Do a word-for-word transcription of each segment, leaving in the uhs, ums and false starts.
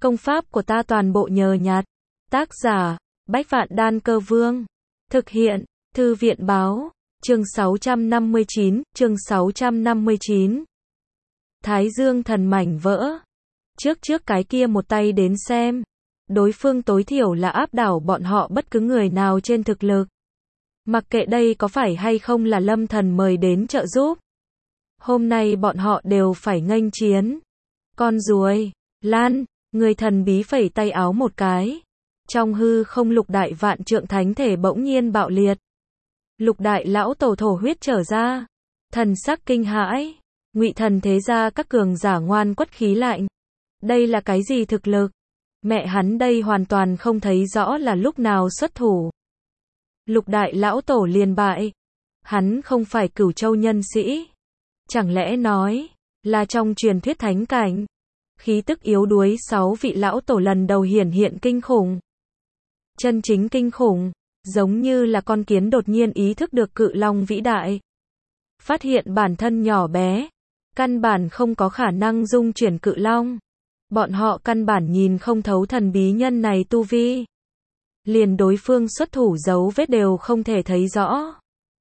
Công pháp của ta toàn bộ nhờ nhặt. Tác giả, Bách Vạn Đan Cơ Vương. Thực hiện, Thư viện Báo. Chương sáu trăm năm mươi chín, chương sáu trăm năm mươi chín. Thái Dương thần mảnh vỡ. Trước trước cái kia một tay đến xem. Đối phương tối thiểu là áp đảo bọn họ bất cứ người nào trên thực lực. Mặc kệ đây có phải hay không là Lâm Thần mời đến trợ giúp. Hôm nay bọn họ đều phải nghênh chiến. Con ruồi, Lan, người thần bí phẩy tay áo một cái. Trong hư không lục đại vạn trượng thánh thể bỗng nhiên bạo liệt. Lục đại lão tổ thổ huyết trở ra. Thần sắc kinh hãi. Ngụy thần thế gia các cường giả ngoan quất khí lạnh. Đây là cái gì thực lực? Mẹ hắn đây hoàn toàn không thấy rõ là lúc nào xuất thủ. Lục đại lão tổ liền bại. Hắn không phải Cửu Châu nhân sĩ. Chẳng lẽ nói là trong truyền thuyết thánh cảnh. Khí tức yếu đuối sáu vị lão tổ lần đầu hiển hiện kinh khủng. Chân chính kinh khủng, giống như là con kiến đột nhiên ý thức được cự long vĩ đại. Phát hiện bản thân nhỏ bé, căn bản không có khả năng dung chuyển cự long. Bọn họ căn bản nhìn không thấu thần bí nhân này tu vi. Liền đối phương xuất thủ dấu vết đều không thể thấy rõ.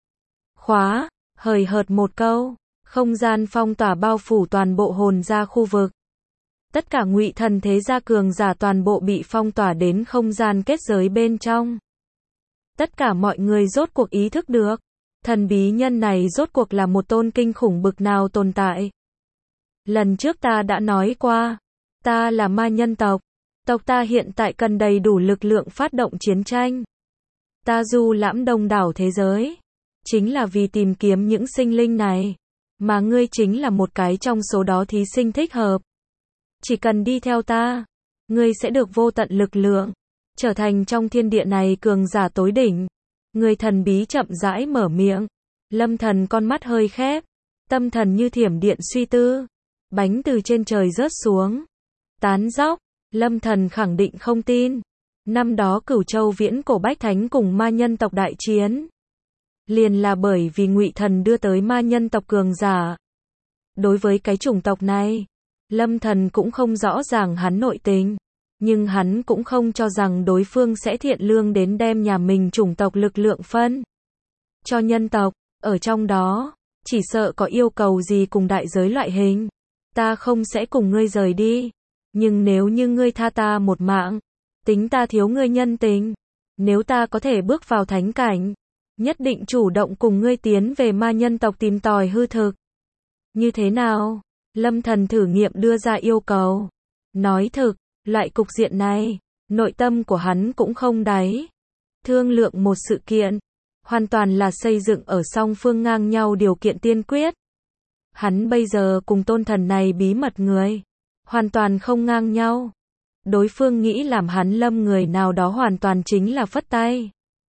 Khóa, hời hợt một câu, không gian phong tỏa bao phủ toàn bộ hồn gia khu vực. Tất cả Ngụy thần thế gia cường giả toàn bộ bị phong tỏa đến không gian kết giới bên trong. Tất cả mọi người rốt cuộc ý thức được, thần bí nhân này rốt cuộc là một tôn kinh khủng bực nào tồn tại. Lần trước ta đã nói qua, ta là ma nhân tộc, tộc ta hiện tại cần đầy đủ lực lượng phát động chiến tranh. Ta du lãm đông đảo thế giới, chính là vì tìm kiếm những sinh linh này, mà ngươi chính là một cái trong số đó thí sinh thích hợp. Chỉ cần đi theo ta, ngươi sẽ được vô tận lực lượng, trở thành trong thiên địa này cường giả tối đỉnh. Người thần bí chậm rãi mở miệng. Lâm Thần con mắt hơi khép, tâm thần như thiểm điện suy tư. Bánh từ trên trời rớt xuống, tán dóc. Lâm Thần khẳng định không tin. Năm đó Cửu Châu viễn cổ bách thánh cùng ma nhân tộc đại chiến, liền là bởi vì Ngụy thần đưa tới ma nhân tộc cường giả. Đối với cái chủng tộc này, Lâm Thần cũng không rõ ràng hắn nội tình, nhưng hắn cũng không cho rằng đối phương sẽ thiện lương đến đem nhà mình chủng tộc lực lượng phân cho nhân tộc. Ở trong đó, chỉ sợ có yêu cầu gì cùng đại giới loại hình. Ta không sẽ cùng ngươi rời đi, nhưng nếu như ngươi tha ta một mạng, tính ta thiếu ngươi nhân tình. Nếu ta có thể bước vào thánh cảnh, nhất định chủ động cùng ngươi tiến về ma nhân tộc tìm tòi hư thực. Như thế nào? Lâm Thần thử nghiệm đưa ra yêu cầu. Nói thực, loại cục diện này, nội tâm của hắn cũng không đáy. Thương lượng một sự kiện, hoàn toàn là xây dựng ở song phương ngang nhau điều kiện tiên quyết. Hắn bây giờ cùng tôn thần này bí mật người, hoàn toàn không ngang nhau. Đối phương nghĩ làm hắn lâm người nào đó hoàn toàn chính là phất tay.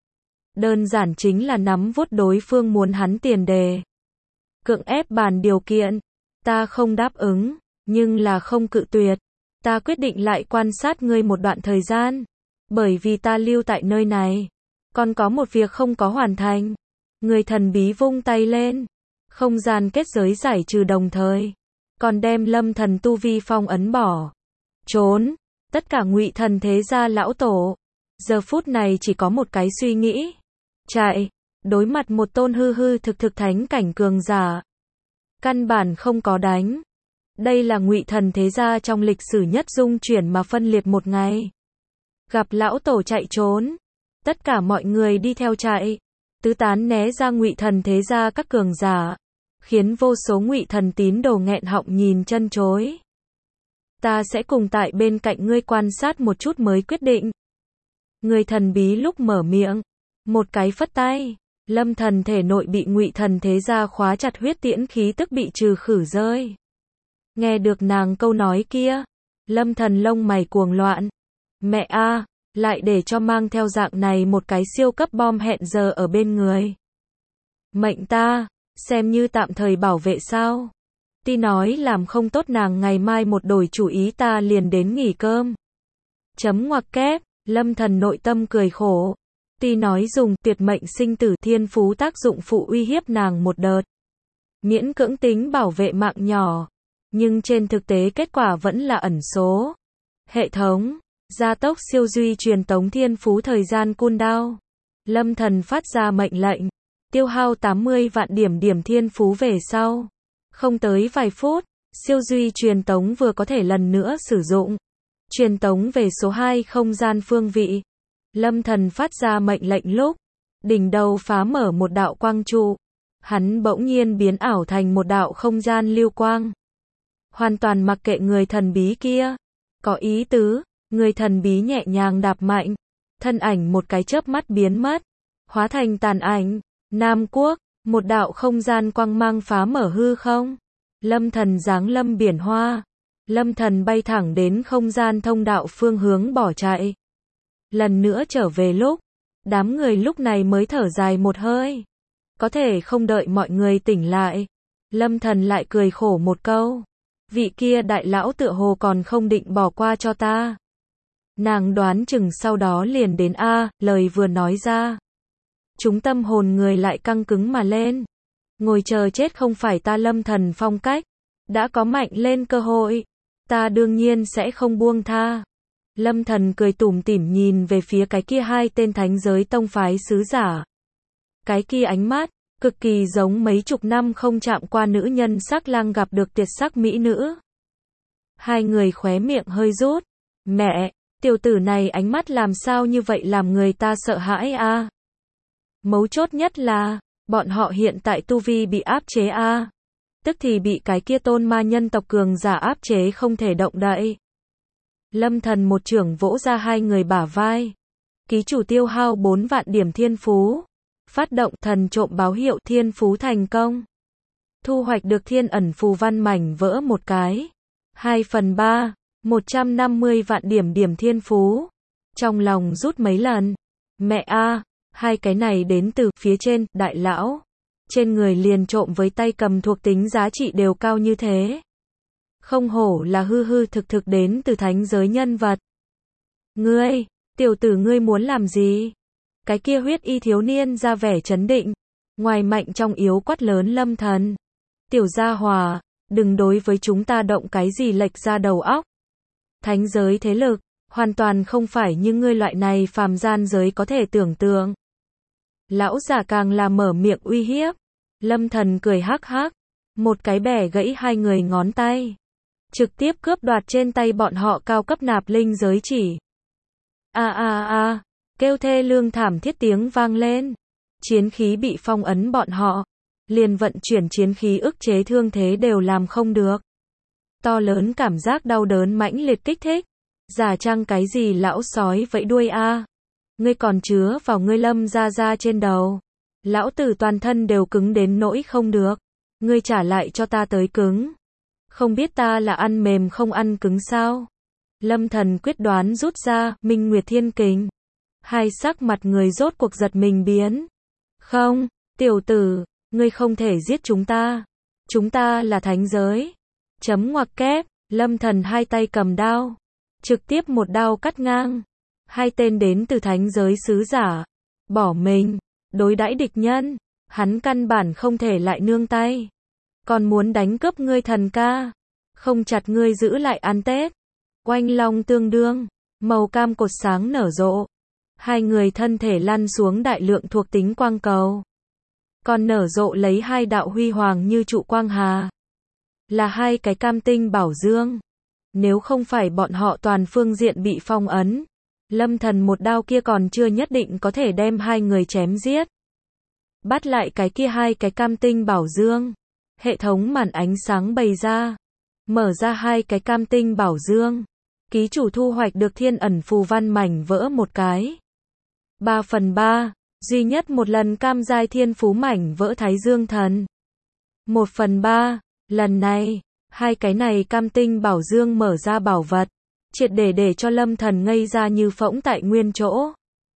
Đơn giản chính là nắm vuốt đối phương muốn hắn tiền đề. Cưỡng ép bàn điều kiện. Ta không đáp ứng, nhưng là không cự tuyệt. Ta quyết định lại quan sát ngươi một đoạn thời gian. Bởi vì ta lưu tại nơi này, còn có một việc không có hoàn thành. Người thần bí vung tay lên. Không gian kết giới giải trừ đồng thời, còn đem Lâm Thần tu vi phong ấn bỏ. Trốn. Tất cả Ngụy thần thế gia lão tổ, giờ phút này chỉ có một cái suy nghĩ. Chạy. Đối mặt một tôn hư hư thực thực thánh cảnh cường giả. Căn bản không có đánh. Đây là Ngụy thần thế gia trong lịch sử nhất dung chuyển mà phân liệt một ngày. Gặp lão tổ chạy trốn, tất cả mọi người đi theo chạy, tứ tán né ra Ngụy thần thế gia các cường giả, khiến vô số Ngụy thần tín đồ nghẹn họng nhìn chân chối. Ta sẽ cùng tại bên cạnh ngươi quan sát một chút mới quyết định. Người thần bí lúc mở miệng, một cái phất tay. Lâm Thần thể nội bị Ngụy thần thế gia khóa chặt huyết tiễn khí tức bị trừ khử rơi. Nghe được nàng câu nói kia, Lâm Thần lông mày cuồng loạn. Mẹ a, lại để cho mang theo dạng này một cái siêu cấp bom hẹn giờ ở bên người. Mệnh ta, xem như tạm thời bảo vệ sao? Ti nói làm không tốt nàng ngày mai một đổi chủ ý ta liền đến nghỉ cơm. Chấm ngoặc kép, Lâm Thần nội tâm cười khổ. Ti nói dùng tuyệt mệnh sinh tử thiên phú tác dụng phụ uy hiếp nàng một đợt. Miễn cưỡng tính bảo vệ mạng nhỏ. Nhưng trên thực tế kết quả vẫn là ẩn số. Hệ thống. Gia tốc siêu duy truyền tống thiên phú thời gian cooldown. Lâm Thần phát ra mệnh lệnh. Tiêu hao tám mươi vạn điểm điểm thiên phú về sau. Không tới vài phút, siêu duy truyền tống vừa có thể lần nữa sử dụng. Truyền tống về số hai không gian phương vị. Lâm Thần phát ra mệnh lệnh lúc, đỉnh đầu phá mở một đạo quang trụ. Hắn bỗng nhiên biến ảo thành một đạo không gian lưu quang. Hoàn toàn mặc kệ người thần bí kia. Có ý tứ, người thần bí nhẹ nhàng đạp mạnh. Thân ảnh một cái chớp mắt biến mất. Hóa thành tàn ảnh. Nam Quốc, một đạo không gian quang mang phá mở hư không. Lâm Thần giáng lâm biển hoa. Lâm Thần bay thẳng đến không gian thông đạo phương hướng bỏ chạy. Lần nữa trở về lúc, đám người lúc này mới thở dài một hơi. Có thể không đợi mọi người tỉnh lại. Lâm Thần lại cười khổ một câu. Vị kia đại lão tựa hồ còn không định bỏ qua cho ta. Nàng đoán chừng sau đó liền đến A, lời vừa nói ra. Chúng tâm hồn người lại căng cứng mà lên. Ngồi chờ chết không phải ta Lâm Thần phong cách. Đã có mạnh lên cơ hội. Ta đương nhiên sẽ không buông tha. Lâm Thần cười tủm tỉm nhìn về phía cái kia hai tên thánh giới tông phái sứ giả. Cái kia ánh mắt, cực kỳ giống mấy chục năm không chạm qua nữ nhân sắc lang gặp được tuyệt sắc mỹ nữ. Hai người khóe miệng hơi rút. Mẹ, tiểu tử này ánh mắt làm sao như vậy làm người ta sợ hãi a. À? Mấu chốt nhất là, bọn họ hiện tại tu vi bị áp chế a. À? Tức thì bị cái kia tôn ma nhân tộc cường giả áp chế không thể động đậy. Lâm Thần một trưởng vỗ ra hai người bả vai. Ký chủ tiêu hao bốn vạn điểm thiên phú. Phát động thần trộm báo hiệu thiên phú thành công. Thu hoạch được thiên ẩn phù văn mảnh vỡ một cái. hai phần ba, một trăm năm mươi vạn điểm điểm thiên phú. Trong lòng rút mấy lần. Mẹ a, hai cái này đến từ phía trên, đại lão. Trên người liền trộm với tay cầm thuộc tính giá trị đều cao như thế. Không hổ là hư hư thực thực đến từ thánh giới nhân vật. Ngươi, tiểu tử ngươi muốn làm gì? Cái kia huyết y thiếu niên ra vẻ chấn định. Ngoài mạnh trong yếu quát lớn Lâm Thần. Tiểu gia hòa, đừng đối với chúng ta động cái gì lệch ra đầu óc. Thánh giới thế lực, hoàn toàn không phải như ngươi loại này phàm gian giới có thể tưởng tượng. Lão giả càng là mở miệng uy hiếp. Lâm Thần cười hắc hắc. Một cái bẻ gãy hai người ngón tay. Trực tiếp cướp đoạt trên tay bọn họ cao cấp nạp linh giới chỉ. A a a, kêu thê lương thảm thiết tiếng vang lên. Chiến khí bị phong ấn bọn họ. Liền vận chuyển chiến khí ức chế thương thế đều làm không được. To lớn cảm giác đau đớn mãnh liệt kích thích. Giả chăng cái gì lão sói vẫy đuôi a. Ngươi còn chứa vào ngươi Lâm ra ra trên đầu. Lão tử toàn thân đều cứng đến nỗi không được. Ngươi trả lại cho ta tới cứng. Không biết ta là ăn mềm không ăn cứng sao? Lâm Thần quyết đoán rút ra Minh Nguyệt Thiên Kình. Hai sắc mặt người rốt cuộc giật mình biến. Không, tiểu tử, ngươi không thể giết chúng ta. Chúng ta là thánh giới. Chấm ngoặc kép, Lâm Thần hai tay cầm đao. Trực tiếp một đao cắt ngang. Hai tên đến từ thánh giới sứ giả. Bỏ mình, đối đãi địch nhân. Hắn căn bản không thể lại nương tay. Còn muốn đánh cướp ngươi thần ca. Không chặt ngươi giữ lại ăn Tết. Oanh long tương đương. Màu cam cột sáng nở rộ. Hai người thân thể lăn xuống đại lượng thuộc tính quang cầu. Còn nở rộ lấy hai đạo huy hoàng như trụ quang hà. Là hai cái cam tinh bảo dương. Nếu không phải bọn họ toàn phương diện bị phong ấn. Lâm Thần một đao kia còn chưa nhất định có thể đem hai người chém giết. Bắt lại cái kia hai cái cam tinh bảo dương. Hệ thống màn ánh sáng bày ra. Mở ra hai cái cam tinh bảo dương. Ký chủ thu hoạch được thiên ẩn phù văn mảnh vỡ một cái. ba phần ba. Duy nhất một lần cam giai thiên phú mảnh vỡ Thái Dương Thần. một phần ba. Lần này, hai cái này cam tinh bảo dương mở ra bảo vật. Triệt để để cho Lâm Thần ngây ra như phỗng tại nguyên chỗ.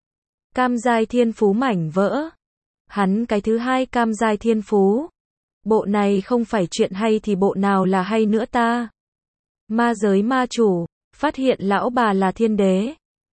Cam giai thiên phú mảnh vỡ. Hắn cái thứ hai cam giai thiên phú. Bộ này không phải chuyện hay thì bộ nào là hay nữa ta. Ma giới ma chủ, phát hiện lão bà là thiên đế.